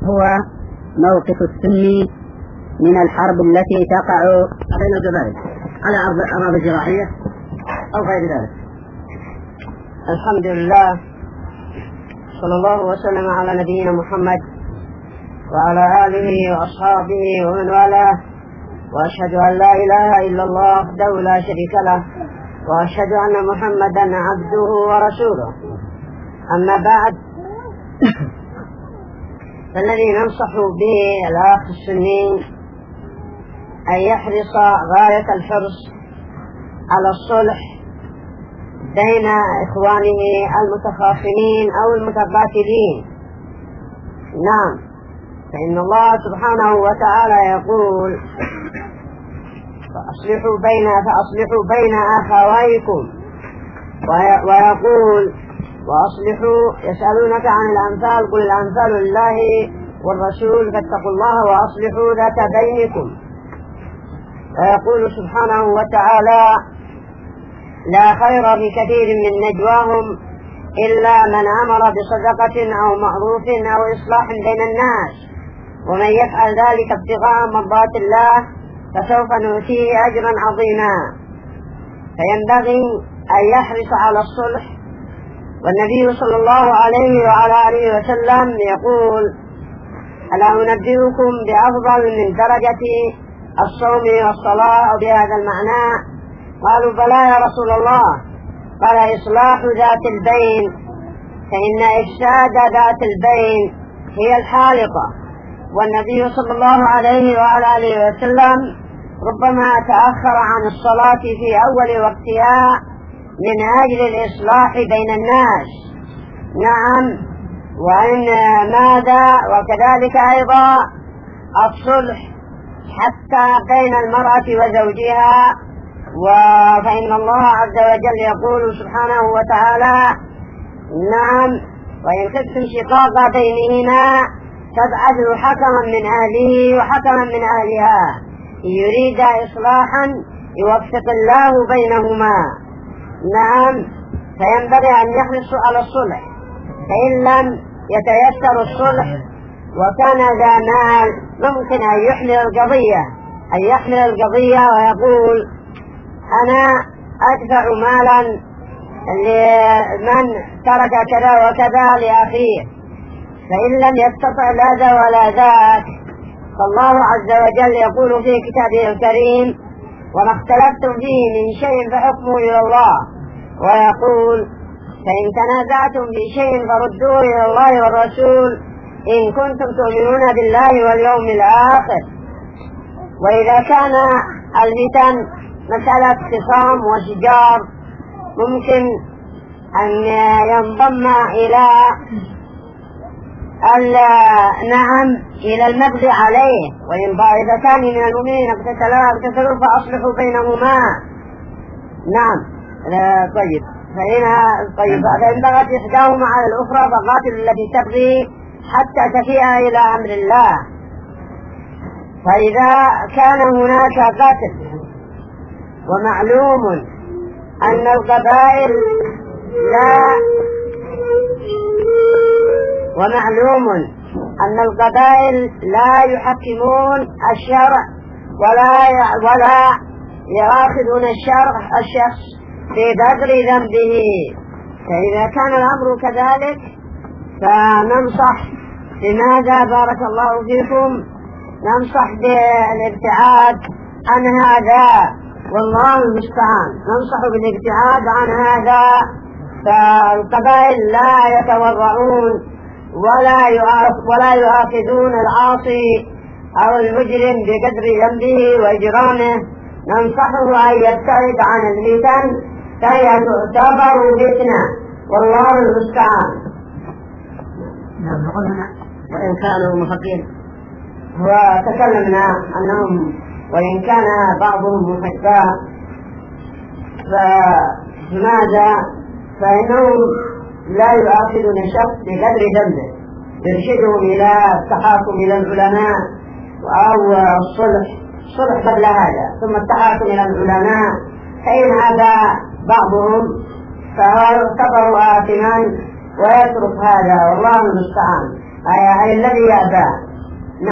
هو موقف السني من الحرب التي تقع بين الجبائل على أراضي جراحية أو غير ذلك. الحمد لله، صلى الله وسلم على نبينا محمد وعلى آله وأصحابه ومن والاه، وأشهد أن لا إله إلا الله وحده لا شريك له، وأشهد أن محمدا عبده ورسوله. أما بعد، فالذي ننصح به الأخ السني أن يحرص غاية الحرص على الصلح بين إخوانه المتخاصمين أو المتقاتلين. نعم، فإن الله سبحانه وتعالى يقول: فأصلحوا بين أخويكم، ويقول: وأصلحوا يسألونك عن الأنفال قل الأنفال لله والرسول فاتقوا الله وأصلحوا ذات بينكم. ويقول سبحانه وتعالى: لا خير في كثير من نجواهم إلا من أمر بصدقة أو معروف أو إصلاح بين الناس، ومن يفعل ذلك ابتغاء مرضات الله فسوف نؤتيه أجرا عظيما. فينبغي أن يحرص على الصلح. والنبي صلى الله عليه وعلى آله وسلم يقول: ألا أنبئكم بأفضل من درجة الصوم والصلاة بهذا المعنى؟ قالوا: بلى يا رسول الله. قال: إصلاح ذات البين، فإن إفساد ذات البين هي الحالقة. والنبي صلى الله عليه وعلى آله وسلم ربما تأخر عن الصلاة في أول وقتها من أجل الإصلاح بين الناس. نعم، وإن ماذا وكذلك أيضا الصلح حتى بين المرأة وزوجها. فإن الله عز وجل يقول سبحانه وتعالى: نعم، وإن خفتم شقاق بينهما فابعثوا حكما من أهله وحكما من أهلها يريد إصلاحا يوفق الله بينهما. نعم، فينبغي أن يحرصوا على الصلح، فإن لم يتيسر الصلح وكان ذا مال ممكن أن يحمل القضية ويقول: أنا أدفع مالا لمن ترك كذا وكذا لأخيه. فإن لم يستطع هذا ولا ذاك، فالله عز وجل يقول في كتابه الكريم: وما اختلفتم فيه من شيء فحكمه إلى الله. ويقول: فإن تنازعتم في شيء فردوه إلى الله والرسول إن كنتم تؤمنون بالله واليوم الآخر. وإذا كان الفتن مسألة خصام وشجار ممكن أن ينضم إلى المبغي عليه. وإن طائفتان من المؤمنين اقتتلوا فأصلحوا بينهما. نعم، طيب، فإن بغت إحداهما على الأخرى فقاتلوا التي تبغي حتى تفيء إلى أمر الله. فإذا كان هناك قتل ومعلوم أن القبائل لا يحكمون الشرع ولا يأخذون الشخص في بدر ذنبه. فإذا كان الأمر كذلك فننصح بماذا؟ بارك الله فيكم، ننصح بالابتعاد عن هذا، والله المستعان. ننصح بالابتعاد عن هذا، فالقبائل لا يتورعون ولا يؤاخذون العاصي أو المجرم بقدر ذنبه وإجرامه. ننصحه أن يبتعد عن الفتن فهي تعتبر فتنة، والله المستعان. وإن كانوا مفقين، وتكلمنا أنهم وإن كان بعضهم محبا فماذا؟ فإنهم لا يؤاخذون الشخص بقدر ذنبه، يرشدهم إلى التحاكم إلى العلماء أو الصلح قبل هذا ثم التحاكم إلى العلماء. فإن هذا بعضهم فهو يعتبر آثما ويترك هذا، والله المستعان. أي الذي يأبى